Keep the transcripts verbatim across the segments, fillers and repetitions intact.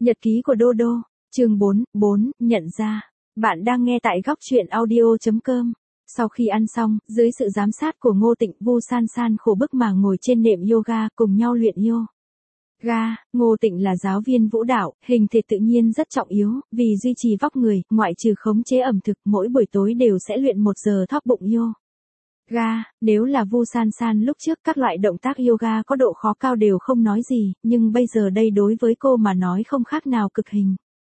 Nhật ký của Đô Đô, chương bốn, bốn, nhận ra. Bạn đang nghe tại góc truyện audio chấm com. Sau khi ăn xong, dưới sự giám sát của Ngô Tịnh, Vu San San khổ bức mà ngồi trên nệm yoga cùng nhau luyện yoga. Ngô Tịnh là giáo viên vũ đạo, hình thể tự nhiên rất trọng yếu, vì duy trì vóc người, ngoại trừ khống chế ẩm thực, mỗi buổi tối đều sẽ luyện một giờ thóp bụng yoga. Ga, nếu là Vu San San lúc trước các loại động tác yoga có độ khó cao đều không nói gì, nhưng bây giờ đây đối với cô mà nói không khác nào cực hình.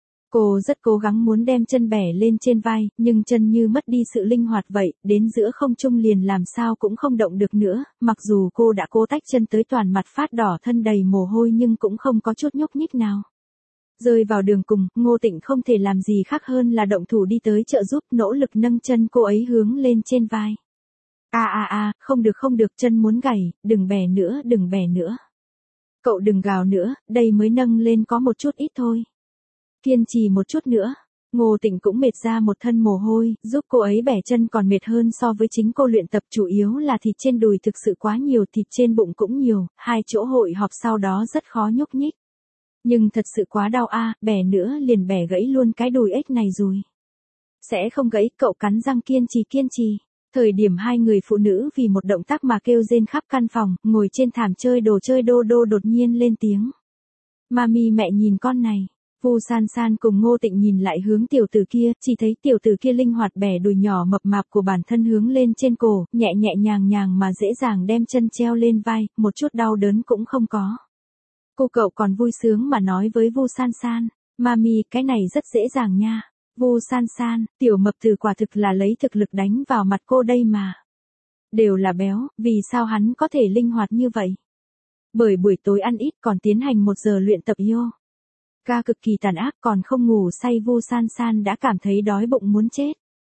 Cô rất cố gắng muốn đem chân bẻ lên trên vai, nhưng chân như mất đi sự linh hoạt vậy, đến giữa không trung liền làm sao cũng không động được nữa, mặc dù cô đã cố tách chân tới toàn mặt phát đỏ thân đầy mồ hôi nhưng cũng không có chút nhúc nhích nào. Rơi vào đường cùng, Ngô Tịnh không thể làm gì khác hơn là động thủ đi tới trợ giúp, nỗ lực nâng chân cô ấy hướng lên trên vai. A a a, không được không được, chân muốn gãy, đừng bẻ nữa, đừng bẻ nữa. Cậu đừng gào nữa, đây mới nâng lên có một chút ít thôi. Kiên trì một chút nữa. Ngô Tịnh cũng mệt ra một thân mồ hôi, giúp cô ấy bẻ chân còn mệt hơn so với chính cô luyện tập, chủ yếu là thịt trên đùi thực sự quá nhiều, thịt trên bụng cũng nhiều, hai chỗ hội họp sau đó rất khó nhúc nhích. Nhưng thật sự quá đau a, bẻ nữa liền bẻ gãy luôn cái đùi ếch này rồi. Sẽ không gãy, cậu cắn răng kiên trì kiên trì. Thời điểm hai người phụ nữ vì một động tác mà kêu rên khắp căn phòng, ngồi trên thảm chơi đồ chơi Đô Đô đột nhiên lên tiếng. Mami, mẹ nhìn con này. Vu San San cùng Ngô Tịnh nhìn lại hướng tiểu tử kia, chỉ thấy tiểu tử kia linh hoạt bẻ đùi nhỏ mập mạp của bản thân hướng lên trên cổ, nhẹ nhẹ nhàng nhàng mà dễ dàng đem chân treo lên vai, một chút đau đớn cũng không có. Cô cậu còn vui sướng mà nói với Vu San San, Mami, cái này rất dễ dàng nha. Vu San San, tiểu mập tử quả thực là lấy thực lực đánh vào mặt cô đây mà. Đều là béo, vì sao hắn có thể linh hoạt như vậy? Bởi buổi tối ăn ít còn tiến hành một giờ luyện tập yoga cực kỳ tàn ác, còn không ngủ say. Vu San San đã cảm thấy đói bụng muốn chết.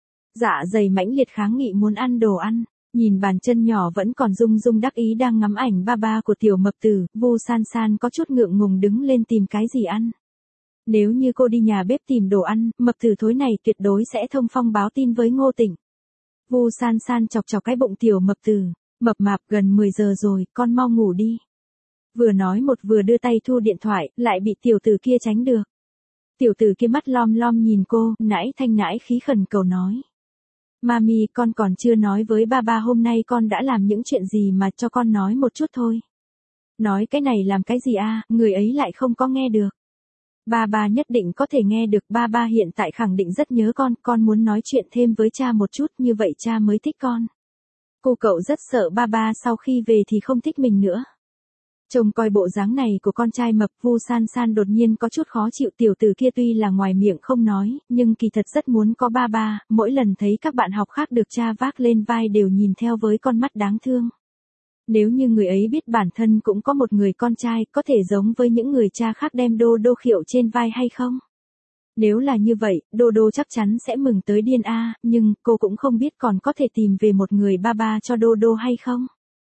Dạ dày mãnh liệt kháng nghị muốn ăn đồ ăn. Nhìn bàn chân nhỏ vẫn còn rung rung đắc ý đang ngắm ảnh ba ba của tiểu mập tử, Vu San San có chút ngượng ngùng đứng lên tìm cái gì ăn. Nếu như cô đi nhà bếp tìm đồ ăn, mập tử thối này tuyệt đối sẽ thông phong báo tin với Ngô Tịnh. Vu San San chọc chọc cái bụng tiểu mập tử, mập mạp, gần mười giờ rồi, con mau ngủ đi. Vừa nói một vừa đưa tay thu điện thoại, lại bị tiểu tử kia tránh được. Tiểu tử kia mắt lom lom nhìn cô, nãi thanh nãi khí khẩn cầu nói. Mami, con còn chưa nói với ba ba hôm nay con đã làm những chuyện gì mà cho con nói một chút thôi. Nói cái này làm cái gì a, người ấy lại không có nghe được. Ba ba nhất định có thể nghe được, ba ba hiện tại khẳng định rất nhớ con, con muốn nói chuyện thêm với cha một chút, như vậy cha mới thích con. Cô cậu rất sợ ba ba sau khi về thì không thích mình nữa. Trông coi bộ dáng này của con trai mập, Vu San San đột nhiên có chút khó chịu. Tiểu tử kia tuy là ngoài miệng không nói, nhưng kỳ thật rất muốn có ba ba, mỗi lần thấy các bạn học khác được cha vác lên vai đều nhìn theo với con mắt đáng thương. Nếu như người ấy biết bản thân cũng có một người con trai, có thể giống với những người cha khác đem Đô Đô khiệu trên vai hay không? Nếu là như vậy, Đô Đô chắc chắn sẽ mừng tới điên a, nhưng cô cũng không biết còn có thể tìm về một người ba ba cho Đô Đô hay không?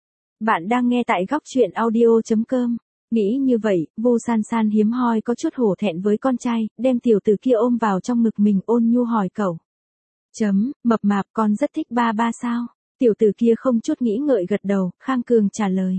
Bạn đang nghe tại góc truyện audio chấm com. Nghĩ như vậy, Vu San San hiếm hoi có chút hổ thẹn với con trai, đem tiểu tử kia ôm vào trong ngực mình, ôn nhu hỏi cậu. Chấm, mập mạp, con rất thích ba ba sao? Tiểu tử kia không chút nghĩ ngợi gật đầu, khang cường trả lời.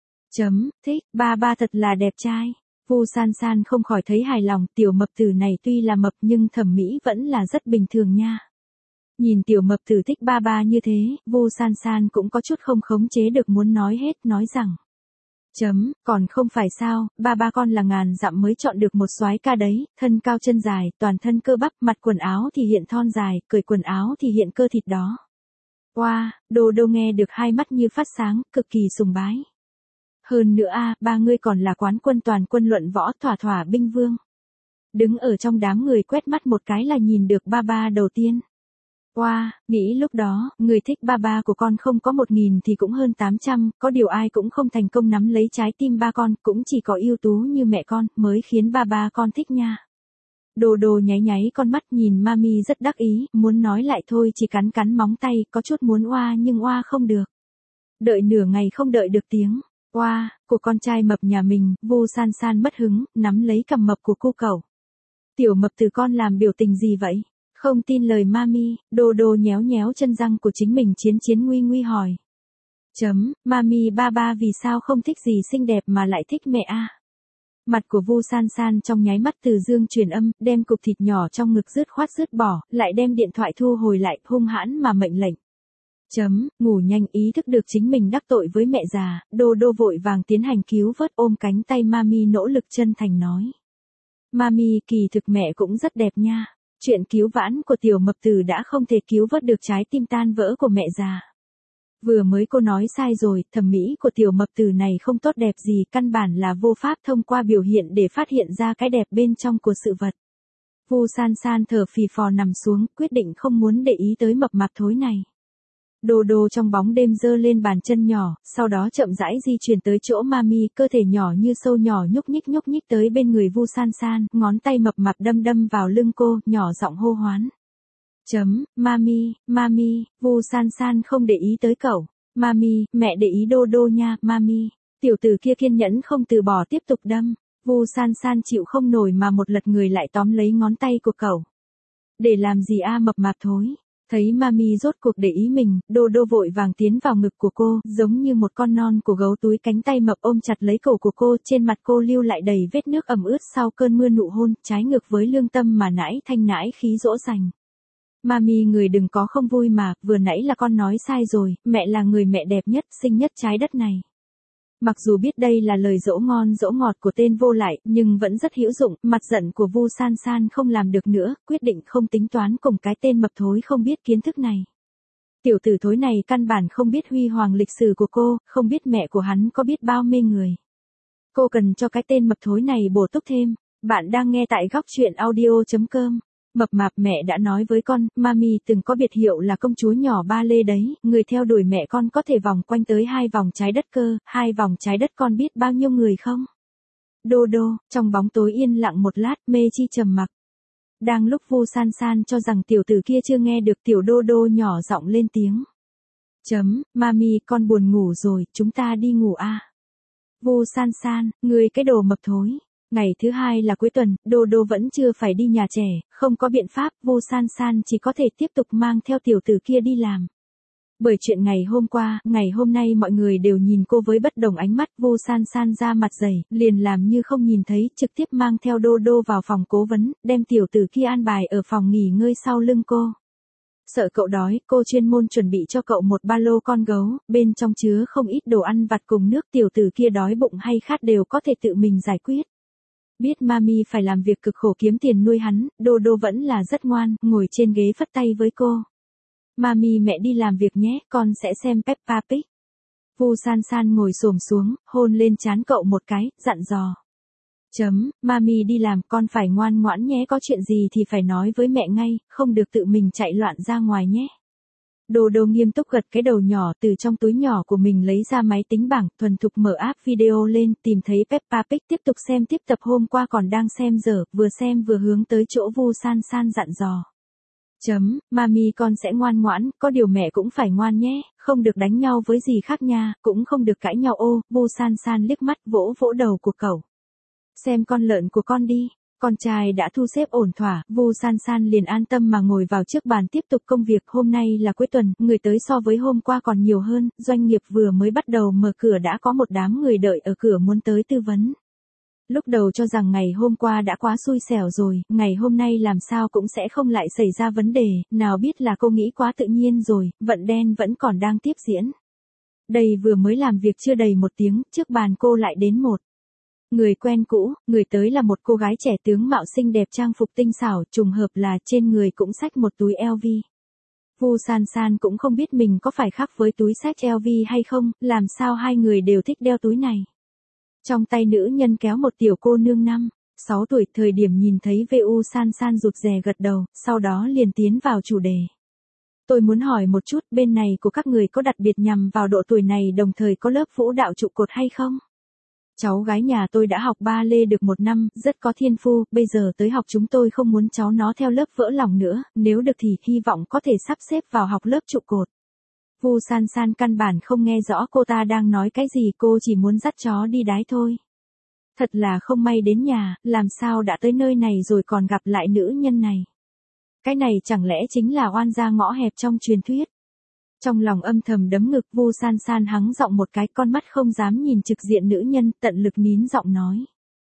Chấm, thích, ba ba thật là đẹp trai. Vu San San không khỏi thấy hài lòng, tiểu mập tử này tuy là mập nhưng thẩm mỹ vẫn là rất bình thường nha. Nhìn tiểu mập tử thích ba ba như thế, Vu San San cũng có chút không khống chế được muốn nói hết, nói rằng. Chấm, còn không phải sao, ba ba con là ngàn dặm mới chọn được một soái ca đấy, thân cao chân dài, toàn thân cơ bắp, mặt quần áo thì hiện thon dài, cởi quần áo thì hiện cơ thịt đó. Wow, Đô Đô nghe được hai mắt như phát sáng, cực kỳ sùng bái. Hơn nữa a, ba ngươi còn là quán quân toàn quân luận võ, thỏa thỏa binh vương. Đứng ở trong đám người quét mắt một cái là nhìn được ba ba đầu tiên. Wow, nghĩ lúc đó, người thích ba ba của con không có một nghìn thì cũng hơn tám trăm, có điều ai cũng không thành công nắm lấy trái tim ba con, cũng chỉ có ưu tú như mẹ con, mới khiến ba ba con thích nha. Đô Đô nháy nháy con mắt nhìn Mami rất đắc ý, muốn nói lại thôi chỉ cắn cắn móng tay, có chút muốn oa nhưng oa không được. Đợi nửa ngày không đợi được tiếng, oa, của con trai mập nhà mình, Vu San San mất hứng, nắm lấy cằm mập của cô cậu. Tiểu mập từ con làm biểu tình gì vậy? Không tin lời Mami, Đô Đô nhéo nhéo chân răng của chính mình chiến chiến nguy nguy hỏi. Chấm, Mami ba ba vì sao không thích gì xinh đẹp mà lại thích mẹ a? Mặt của Vu San San trong nháy mắt từ dương truyền âm, đem cục thịt nhỏ trong ngực dứt khoát dứt bỏ, lại đem điện thoại thu hồi lại, hung hãn mà mệnh lệnh. Chấm, ngủ nhanh ý thức được chính mình đắc tội với mẹ già, Đô Đô vội vàng tiến hành cứu vớt ôm cánh tay Mami nỗ lực chân thành nói. Mami kỳ thực mẹ cũng rất đẹp nha. Chuyện cứu vãn của tiểu mập tử đã không thể cứu vớt được trái tim tan vỡ của mẹ già. Vừa mới cô nói sai rồi, thẩm mỹ của tiểu mập tử này không tốt đẹp gì, căn bản là vô pháp thông qua biểu hiện để phát hiện ra cái đẹp bên trong của sự vật. Vu San San thở phì phò nằm xuống, quyết định không muốn để ý tới mập mạp thối này. Đô Đô trong bóng đêm giơ lên bàn chân nhỏ, sau đó chậm rãi di chuyển tới chỗ Mami, cơ thể nhỏ như sâu nhỏ nhúc nhích nhúc nhích tới bên người Vu San San, ngón tay mập mạp đâm đâm vào lưng cô, nhỏ giọng hô hoán. Chấm, Mami, Mami, Vu San San không để ý tới cậu. Mami, mẹ để ý Đô Đô nha, Mami. Tiểu tử kia kiên nhẫn không từ bỏ tiếp tục đâm. Vu San San chịu không nổi mà một lật người lại tóm lấy ngón tay của cậu. Để làm gì a mập mạp thối? Thấy Mami rốt cuộc để ý mình, Đô Đô vội vàng tiến vào ngực của cô, giống như một con non của gấu túi, cánh tay mập ôm chặt lấy cổ của cô, trên mặt cô lưu lại đầy vết nước ẩm ướt sau cơn mưa nụ hôn, trái ngược với lương tâm mà nãi thanh nãi khí dỗ dành. Mami người đừng có không vui mà, vừa nãy là con nói sai rồi, mẹ là người mẹ đẹp nhất, xinh nhất trái đất này. Mặc dù biết đây là lời dỗ ngon dỗ ngọt của tên vô lại, nhưng vẫn rất hữu dụng, mặt giận của Vu San San không làm được nữa, quyết định không tính toán cùng cái tên mập thối không biết kiến thức này. Tiểu tử thối này căn bản không biết huy hoàng lịch sử của cô, không biết mẹ của hắn có biết bao mê người. Cô cần cho cái tên mập thối này bổ túc thêm. Bạn đang nghe tại góc truyện audio chấm com. Mập mạp mẹ đã nói với con, Mami từng có biệt hiệu là công chúa nhỏ ba lê đấy, người theo đuổi mẹ con có thể vòng quanh tới hai vòng trái đất cơ, hai vòng trái đất con biết bao nhiêu người không? Đô Đô, trong bóng tối yên lặng một lát, mê chi trầm mặc. Đang lúc Vu San San cho rằng tiểu tử kia chưa nghe được, tiểu Đô Đô nhỏ giọng lên tiếng. Chấm, Mami con buồn ngủ rồi, chúng ta đi ngủ a. Vu San San, người cái đồ mập thối. Ngày thứ hai là cuối tuần, Đô Đô vẫn chưa phải đi nhà trẻ, không có biện pháp, Vu San San chỉ có thể tiếp tục mang theo tiểu tử kia đi làm. Bởi chuyện ngày hôm qua, ngày hôm nay mọi người đều nhìn cô với bất đồng ánh mắt, Vu San San ra mặt dày, liền làm như không nhìn thấy, trực tiếp mang theo Đô Đô vào phòng cố vấn, đem tiểu tử kia an bài ở phòng nghỉ ngơi sau lưng cô. Sợ cậu đói, cô chuyên môn chuẩn bị cho cậu một ba lô con gấu, bên trong chứa không ít đồ ăn vặt cùng nước, tiểu tử kia đói bụng hay khát đều có thể tự mình giải quyết. Biết Mami phải làm việc cực khổ kiếm tiền nuôi hắn, Đô Đô vẫn là rất ngoan, ngồi trên ghế phất tay với cô. Mami mẹ đi làm việc nhé, con sẽ xem Peppa Pig. Vu San San ngồi xổm xuống, hôn lên trán cậu một cái, dặn dò. Chấm, Mami đi làm, con phải ngoan ngoãn nhé, có chuyện gì thì phải nói với mẹ ngay, không được tự mình chạy loạn ra ngoài nhé. Đô Đô nghiêm túc gật cái đầu nhỏ, từ trong túi nhỏ của mình lấy ra máy tính bảng, thuần thục mở app video lên, tìm thấy Peppa Pig, tiếp tục xem tiếp tập hôm qua còn đang xem dở, vừa xem vừa hướng tới chỗ Vu San San dặn dò. Chấm, Mami con sẽ ngoan ngoãn, có điều mẹ cũng phải ngoan nhé, không được đánh nhau với gì khác nha, cũng không được cãi nhau ô, Vu San San liếc mắt vỗ vỗ đầu của cậu. Xem con lợn của con đi. Con trai đã thu xếp ổn thỏa, Vu San San liền an tâm mà ngồi vào trước bàn tiếp tục công việc. Hôm nay là cuối tuần, người tới so với hôm qua còn nhiều hơn, doanh nghiệp vừa mới bắt đầu mở cửa đã có một đám người đợi ở cửa muốn tới tư vấn. Lúc đầu cho rằng ngày hôm qua đã quá xui xẻo rồi, ngày hôm nay làm sao cũng sẽ không lại xảy ra vấn đề, nào biết là cô nghĩ quá tự nhiên rồi, vận đen vẫn còn đang tiếp diễn. Đây vừa mới làm việc chưa đầy một tiếng, trước bàn cô lại đến một người quen cũ, người tới là một cô gái trẻ tướng mạo xinh đẹp, trang phục tinh xảo, trùng hợp là trên người cũng xách một túi L V. Vu San San cũng không biết mình có phải khác với túi xách L V hay không, làm sao hai người đều thích đeo túi này. Trong tay nữ nhân kéo một tiểu cô nương năm, sáu tuổi, thời điểm nhìn thấy Vu San San rụt rè gật đầu, sau đó liền tiến vào chủ đề. Tôi muốn hỏi một chút, bên này của các người có đặc biệt nhằm vào độ tuổi này đồng thời có lớp vũ đạo trụ cột hay không? Cháu gái nhà tôi đã học ba lê được một năm, rất có thiên phu, bây giờ tới học chúng tôi không muốn cháu nó theo lớp vỡ lòng nữa, nếu được thì hy vọng có thể sắp xếp vào học lớp trụ cột. Vu San San căn bản không nghe rõ cô ta đang nói cái gì, cô chỉ muốn dắt chó đi đái thôi. Thật là không may đến nhà, làm sao đã tới nơi này rồi còn gặp lại nữ nhân này. Cái này chẳng lẽ chính là oan gia ngõ hẹp trong truyền thuyết. Trong lòng âm thầm đấm ngực, Vu San San hắng giọng một cái, con mắt không dám nhìn trực diện nữ nhân, tận lực nín giọng nói.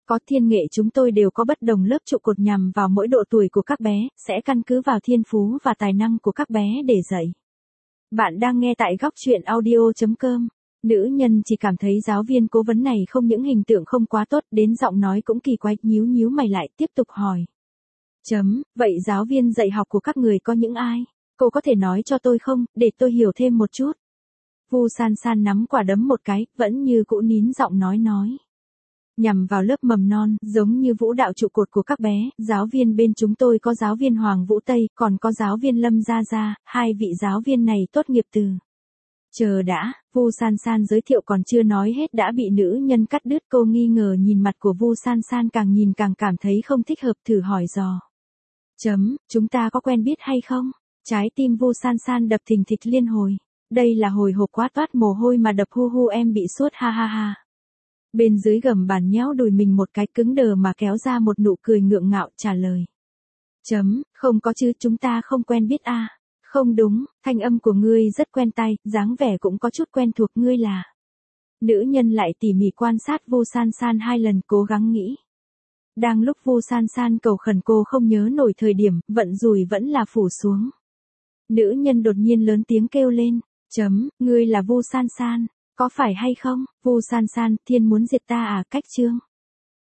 Có thiên nghệ chúng tôi đều có bất đồng lớp trụ cột nhằm vào mỗi độ tuổi của các bé, sẽ căn cứ vào thiên phú và tài năng của các bé để dạy. Bạn đang nghe tại góc chuyện audio chấm com. Nữ nhân chỉ cảm thấy giáo viên cố vấn này không những hình tượng không quá tốt, đến giọng nói cũng kỳ quái, nhíu nhíu mày lại, tiếp tục hỏi. Chấm, vậy giáo viên dạy học của các người có những ai? Cô có thể nói cho tôi không, để tôi hiểu thêm một chút. Vu San San nắm quả đấm một cái, vẫn như cũ nín giọng nói nói. Nhằm vào lớp mầm non, giống như vũ đạo trụ cột của các bé, giáo viên bên chúng tôi có giáo viên Hoàng Vũ Tây, còn có giáo viên Lâm Gia Gia, hai vị giáo viên này tốt nghiệp từ. Chờ đã, Vu San San giới thiệu còn chưa nói hết đã bị nữ nhân cắt đứt, cô nghi ngờ nhìn mặt của Vu San San, càng nhìn càng cảm thấy không thích hợp, thử hỏi dò. Chấm, chúng ta có quen biết hay không? Trái tim Vu San San đập thình thịch liên hồi. Đây là hồi hộp quá, toát mồ hôi mà đập, hu hu em bị sốt, ha ha ha. Bên dưới gầm bàn nhéo đùi mình một cái, cứng đờ mà kéo ra một nụ cười ngượng ngạo, trả lời. Chấm, không có chứ, chúng ta không quen biết a. À. Không đúng, thanh âm của ngươi rất quen tai, dáng vẻ cũng có chút quen thuộc, ngươi là. Nữ nhân lại tỉ mỉ quan sát Vu San San hai lần, cố gắng nghĩ. Đang lúc Vu San San cầu khẩn cô không nhớ nổi thời điểm, vận rủi vẫn là phủ xuống. Nữ nhân đột nhiên lớn tiếng kêu lên. Chấm, ngươi là Vu San San, có phải hay không? Vu San San, thiên muốn diệt ta à? Cách chương.